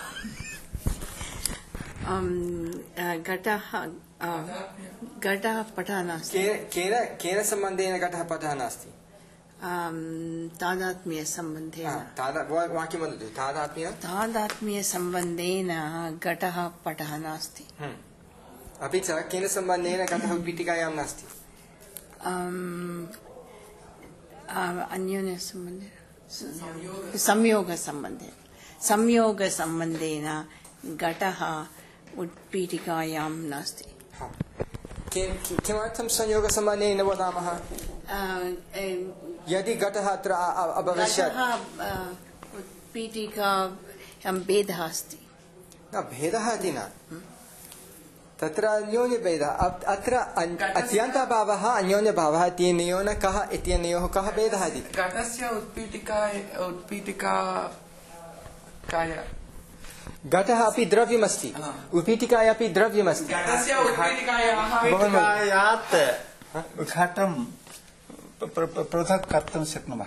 घटः घटः पटः नास्ति। केन केन सम्बन्धेन घटः पटः नास्ति? तादात्म्यसम्बन्धेन। वाक्यं वदतु। तादात्म्य तादात्म्यसम्बन्धेन घटः पटः नास्ति। अपि च केन सम्बन्धेन घटः उत्पीठिकायां नास्ति? अन्योन्यसम्बन्धेन संयोगसम्बन्धेन संयोगसम्बन्धेन घटः उत्पीठिकायां नास्ति। किमर्थं संयोगसम्बन्धेन वदामः? यदि घटः अत्र अभविष्यत् उत्पीठिकायां भेदः अस्ति। न, भेदः इति न, तत्र अन्योन्यभेदः। अत्र अत्यन्ताभावः अन्योन्यभावः इत्यनयोः कः इत्यनयोः कः भेदः इति? घटस्य उत्पीठिकाय उत्पीठिकाय घटः अपि द्रव्यमस्ति, उत्पीठिकाय अपि द्रव्यमस्ति। घटस्य उत्पीठिकायाः उत्पीठिकायात् घटं पृथक् कर्तुं शक्नुमः।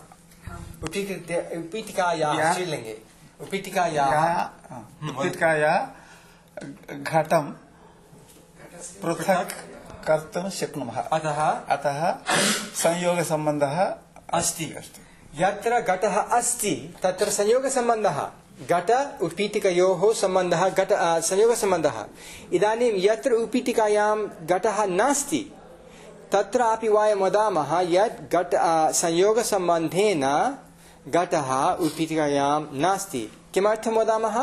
उत्पीठिकायाः श्रीलिङ्गे उत्पीठिकायाः उत्पीठिकाया घटं पृथक् कर्तुं शक्नुमः। अतः अतः संयोगसम्बन्धः अस्ति। यत्र घटः अस्ति तत्र संयोगसम्बन्धः, घट उत्पीठिकयोः सम्बन्धः घट संयोगसम्बन्धः। इदानीं यत्र उत्पीठिकायां घटः नास्ति तत्रापि वयं वदामः यत् घट संयोगसम्बन्धेन घटः उत्पीठिकायां नास्ति। किमर्थं वदामः?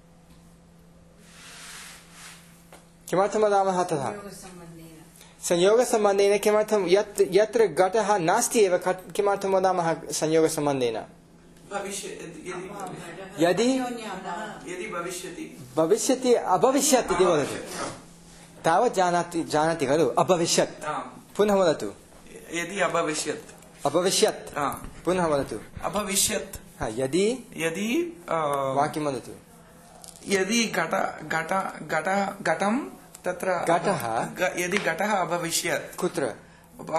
किमर्थं वदामः तथा? संयोगसम्बन्धेन। किमर्थं? यत् यत्र घटः नास्ति एव किमर्थं वदामः संयोगसम्बन्धेन? यदि भविष्यति अभविष्यत् इति वदतु। तावत् जानाति जानाति खलु? अभविष्यत्। पुनः वदतु। यदि अभविष्यत् अभविष्यत् पुनः वदतु। अभविष्यत् यदि यदि वाक्यं वदतु। यदि घट घट घट घटं तत्र घटः यदि घटः अभविष्यत् कुत्र?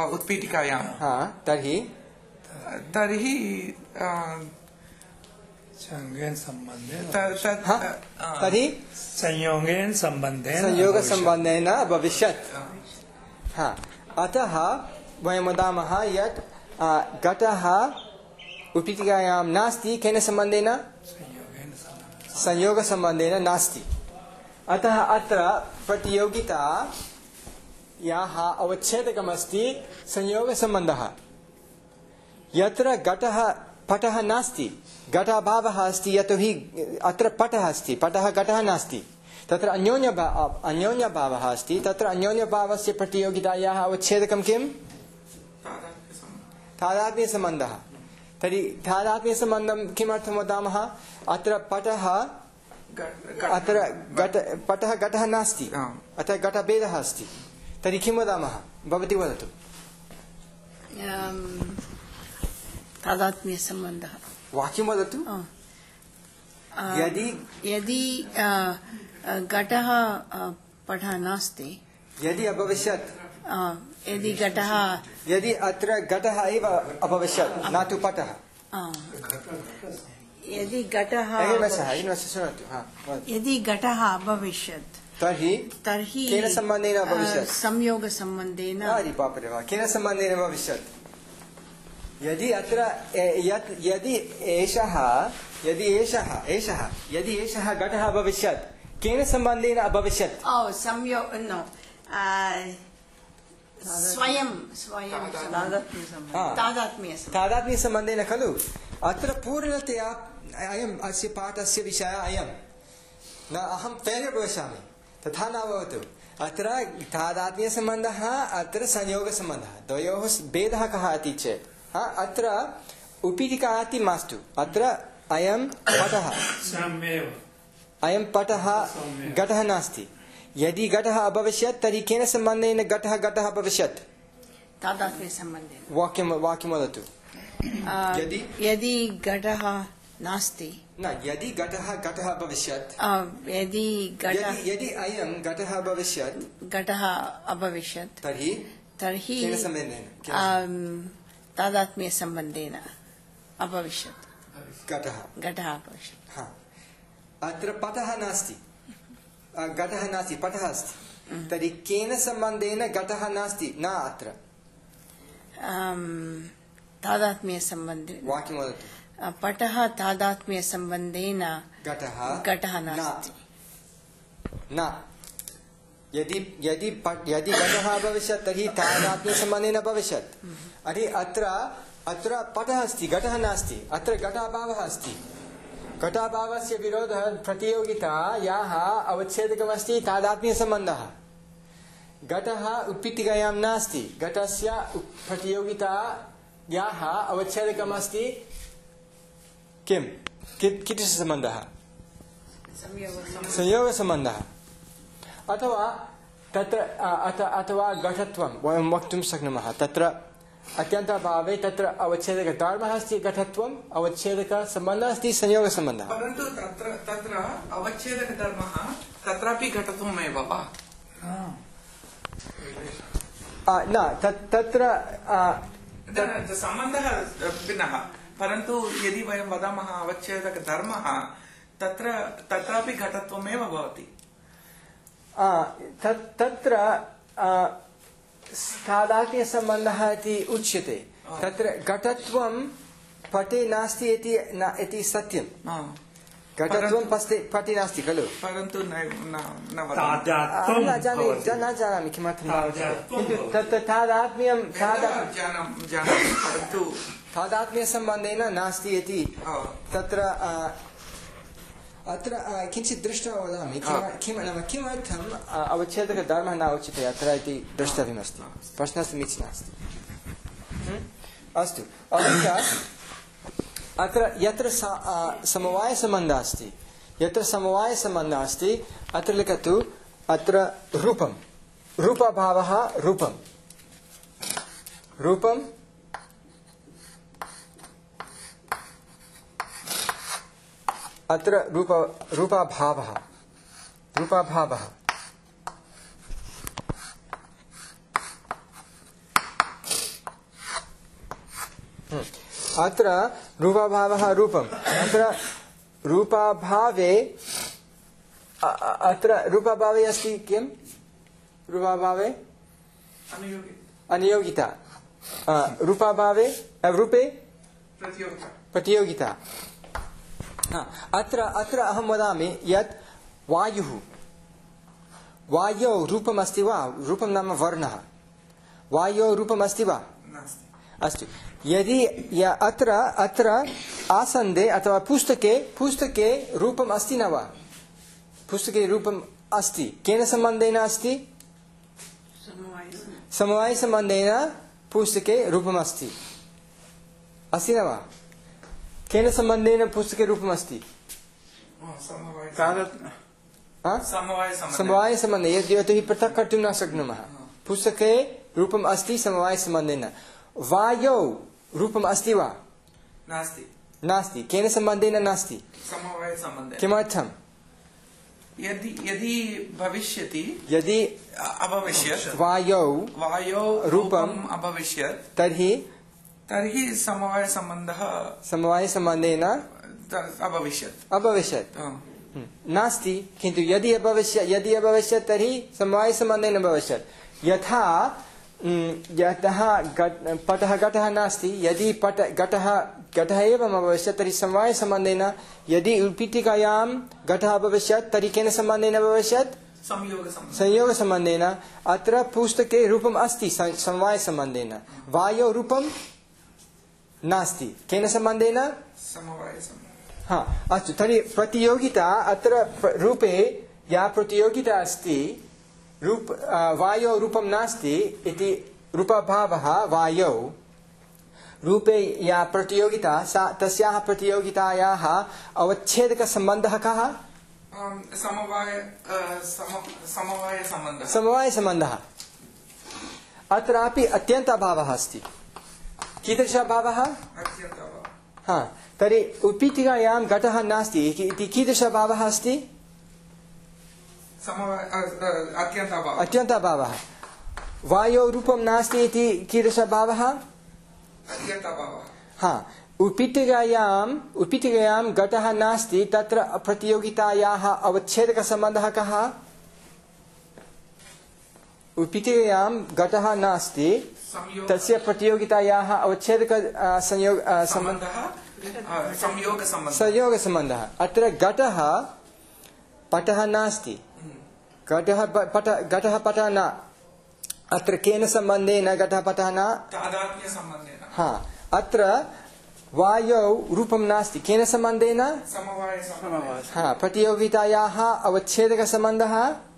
उत्पीठिकायां तर्हि तर्हि संयोगेन संबंधेन त- तत्- हा? आ, तर्हि संयोगेन संबंधेन संयोगसम्बन्धेन अभविष्यत्। हा, अतः वयं वदामः यत् आ, घटः उत्पीठिकायां नास्ति। केन सम्बन्धेन? संयोगेन संबंधेन संयोगसम्बन्धेन नास्ति। अतः अत्र प्रतियोगिता याः अवच्छेदकमस्ति संयोगसम्बन्धः। यत्र घटः पटः नास्ति, घटाभावः अस्ति, यतोहि अत्र पटः अस्ति, पटः घटः नास्ति, तत्र अन्योन्यभा अन्योन्यभावः अस्ति। तत्र अन्योन्यभावस्य प्रतियोगितायाः अवच्छेदकं किम्? तादात्म्यसम्बन्धः। तर्हि तादात्म्यसम्बन्धं किमर्थं वदामः? अत्र पटः अत्र घट पटः घटः नास्ति, आम्। अत्र घटभेदः अस्ति। तर्हि किं वदामः? भवती वदतु। तादात्म्यसम्बन्धः। वाक्यं वदतु। आ, आ, यदि यदि आ, आ, घटः आ, पटः नास्ति, यदि अभविष्यत्, आ, यदि घटः यदि अत्र घटः एव अभविष्यत्, न तु पटः। आ, यदि घटः एकनिमेषः, एकनिमेषः, शृणोतु। हा, वदतु। यदि घटः अभविष्यत् तर्हि तर्हि केन सम्बन्धेन आ, अभविष्यत्? संयोगसम्बन्धेन अरे बापरे बाप, केन सम्बन्धेन भविष्यत्? यदि अत्र ए- यत् यदि एषः यदि एषः एषः यदि एषः घटः अभविष्यत्, केन सम्बन्धेन अभविष्यत्? ओ संयोग नो स्वयं स्वयं तादात्म्यसम्बन्धः। हा, तादात्म्यसम्बन्धः। तादात्म्यसम्बन्धेन खलु। अत्र पूर्णतया अयम् अस्य पाठस्य विषयः अयं न। अहं फेल् भविष्यामि, तथा न भवतु। अत्र तादात्म्यसम्बन्धः, अत्र संयोगसम्बन्धः, द्वयोः भेदः कः इति चेत्, हा, अत्र उपीठिका इति मास्तु, अत्र अयं पटः सम्येव अयं पटः घटः नास्ति। यदि घटः अभविष्यत् तर्हि केन सम्बन्धेन घटः घटः अभविष्यत्? तादात्म्यसम्बन्धेन। वाक्यं वाक्यं वदतु। आ, यदि यदि घटः नास्ति, न, यदि घटः घटः अभविष्यत्, आ, यदि घटः यदि यदि अयं घटः अभविष्यत् घटः अभविष्यत् तर्हि तर्हि केन सम्बन्धेन? केन आम्, तादात्म्यसम्बन्धेन अभविष्यत्। घटः। घटः अभविष्यत्। हा, अत्र पटः नास्ति, अ, घटः नास्ति, पटः अस्ति। तर्हि केन सम्बन्धेन घटः नास्ति? न अत्र। आम्, तादात्म्यसम्बन्धेन वाक्यं वदतु। आ, पटः तादात्म्यसम्बन्धेन घटः घटः नास्ति। न। यदि यदि पट यदि घटः अभविष्यत् तर्हि तादात्म्यसम्बन्धेन भविष्यत्। अरे अत्र अत्र पटः अस्ति, घटः नास्ति, अत्र घटाभावः अस्ति। घटाभावस्य विरोधः प्रतियोगिता याः अवच्छेदकमस्ति तादात्म्यसम्बन्धः। घटः उत्पीठिकायां नास्ति, घटस्य प्रतियोगिता याः अवच्छेदकमस्ति किं? कीदृशसम्बन्धः? संयोगसम्बन्धः। अथवा तत्र अथ अथवा घटत्वं वयं वक्तुं शक्नुमः। तत्र अत्यन्ताभावे तत्र अवच्छेदकधर्मः अस्ति, घटत्वम् अवच्छेदकसम्बन्धः अस्ति, संयोगसम्बन्धः। परन्तु तत्र तत्र अवच्छेदकधर्मः तत्रापि घटत्वमेव वा? आ, न, तत् तत्र आ, तत् सम्बन्धः भिन्नः, परन्तु यदि वयं वदामः अवच्छेदकधर्मः, तत्र तत्रापि घटत्वमेव भवति। आ, तत् तत्र तादात्म्यसम्बन्धः इति उच्यते। तत्र घटत्वं पटे नास्ति इति न इति सत्यं। घटत्वं पस्ते पटे नास्ति खलु। परन्तु न न- न वदामः। तादात्म्यं न जाने भवति। न जानामि किमर्थं न वदामि। तादात्म्यं किन्तु तत्र तादात्म्यं तादा जानामि जानामि, परन्तु तादात्म्यसम्बन्धेन नास्ति इति आ, तत्र आ, अत्र आ, किञ्चित् दृष्ट्वा वदामि किम- किं नाम किमर्थम् आ, अवच्छेदकधर्मः न उच्यते अत्र इति द्रष्टव्यमस्ति। प्रश्नः समीचीनः अस्ति। हम्म? अस्तु, अपि च अत्र यत्र स- आ, समवायसम्बन्धः अस्ति, यत्र समवायसम्बन्धः अस्ति अत्र लिखतु अत्र रूपं, रूपभावः रूपं, रूपं अत्र रूप रूपाभावः, रूपाभावः अत्र रूपाभावः रूपम्, अत्र रूपाभावे अत्र रूपाभावे अस्ति किं रूपाभावे अनियोगिता रूपाभावे रूपे प्रतियोगिता प्रतियोगिता अत्र अत्र अहं वदामि यत् वायुः वायौ रूपमस्ति वा रूपं नाम वर्णः वायौ रूपमस्ति वा अस्तु यदि अत्र अत्र आसन्दे अथवा पुस्तके पुस्तके रूपम् अस्ति न वा पुस्तके रूपम् अस्ति केन सम्बन्धेन अस्ति समवायसम्बन्धेन पुस्तके रूपम् अस्ति अस्ति न वा केन सम्बन्धेन पुस्तके रूपम् अस्ति समवायसम्बन्धे यतोहि पृथक् कर्तुं न शक्नुमः पुस्तके रूपम् अस्ति समवायसम्बन्धेन वायौ रूपम् अस्ति वा नास्ति नास्ति केन सम्बन्धेन नास्ति समवायसम्बन्धेन किमर्थं यदि यदि भविष्यति यदि अभविष्यत् वायौ वायौ रूपम् अभविष्यत् तर्हि तर्हि समवायसम्बन्धः समवायसम्बन्धेन अभविष्यत् अभविष्यत् नास्ति किन्तु यदि अभविष्यत् यदि अभविष्यत् तर्हि समवायसम्बन्धेन अभविष्यत् यथा यतः पटः घटः नास्ति यदि पट घटः घटः एव अभविष्यत् तर्हि समवायसम्बन्धेन यदि उत्पीठिकायां घटः अभविष्यत् तर्हि केन सम्बन्धेन अभविष्यत् संयोगसम्बन्धेन अत्र पुस्तके रूपम् अस्ति समवायसम्बन्धेन वायौ रूपं नास्ति केन सम्बन्धेन हा अस्तु तर्हि प्रतियोगिता अत्र रूपे या प्रतियोगिता अस्ति रूप वायौ रूपं नास्ति इति रूपाभावः वायौ रूपे या प्रतियोगिता सा तस्याः प्रतियोगितायाः अवच्छेदकसम्बन्धः कः समवाय समवायसम्बन्धः समवायसम्बन्धः अत्रापि अत्यन्ताभावः अस्ति कीदृशभावः हा तर्हि उत्पीठिकायां घटः नास्ति इति कीदृशभावः अस्ति अत्यन्ताभावः वायौ रूपं नास्ति इति कीदृशभावः हा उत्पीठिकायाम् उत्पीठिकायां घटः नास्ति तत्र प्रतियोगितायाः अवच्छेदकसम्बन्धः कः उत्पीठिकायां घटः नास्ति तस्य प्रतियोगितायाः अवच्छेदक संयोग संयोगसम्बन्धः अत्र घटः पटः नास्ति घटः पट घटः पटः न अत्र केन सम्बन्धेन घटः पटः न तादात्म्यसम्बन्धेन हा अत्र वायौ रूपं नास्ति केन सम्बन्धेन हा प्रतियोगितायाः अवच्छेदकसम्बन्धः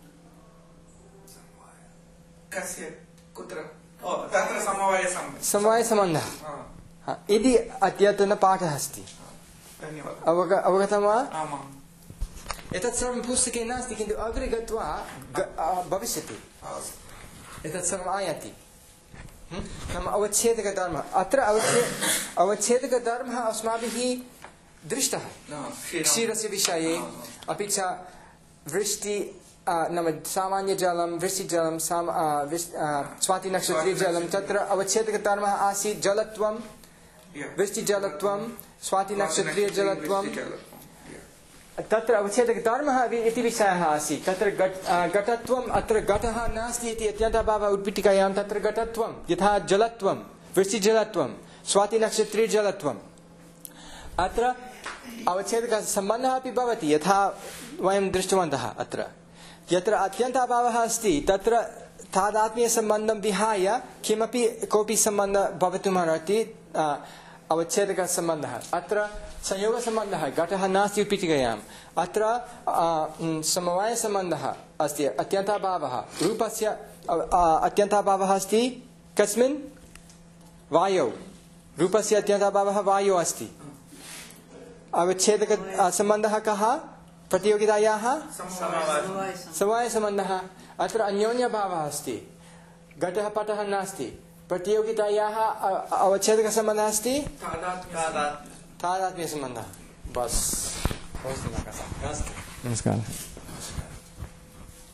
कस्य कुत्र तत्र समवायसम्बन्धः समवायसम्बन्धः इति अद्यतनपाठः अस्ति अवगतं वा एतत् सर्वं पुस्तके नास्ति किन्तु अग्रे गत्वा भविष्यति एतत् सर्वम् आयाति नाम अवच्छेदकधर्मः अत्र अवच्छे अवच्छेदकधर्मः अस्माभिः दृष्टः क्षीरस्य विषये अपि च वृष्टि नाम सामान्यजलं वृष्टिजलं स्वातिनक्षत्रीयजलं तत्र अवच्छेदकधर्मः आसीत् जलत्वं वृष्टिजलत्वं स्वातिनक्षत्रीयजलत्वं तत्र अवच्छेदकधर्मः इति विषयः आसीत् तत्र घटत्वम् अत्र घटः नास्ति इति अत्यन्ताभावः उत्पीठिकायां तत्र घटत्वं यथा जलत्वं वृष्टिजलत्वं स्वातिनक्षत्रीयजलत्वम् अत्र अवच्छेदकसम्बन्धः अपि भवति यथा वयं दृष्टवन्तः अत्र यत्र अत्यन्ताभावः अस्ति तत्र तादात्म्यसम्बन्धं विहाय किमपि कोऽपि सम्बन्धः भवितुमर्हति अवच्छेदकसम्बन्धः अत्र संयोगसम्बन्धः घटः नास्ति उत्पीठिकायाम् अत्र समवायसम्बन्धः अस्ति अत्यन्ताभावः रूपस्य अत्यन्ताभावः अस्ति कस्मिन् वायौ रूपस्य अत्यन्ताभावः वायौ अस्ति अवच्छेदक सम्बन्धः कः प्रतियोगितायाः समवायसम्बन्धः अत्र अन्योन्यभावः अस्ति घटः पटः नास्ति प्रतियोगितायाः अवच्छेदकसम्बन्धः अस्ति तादात्म्यसम्बन्धः बस नमस्कारः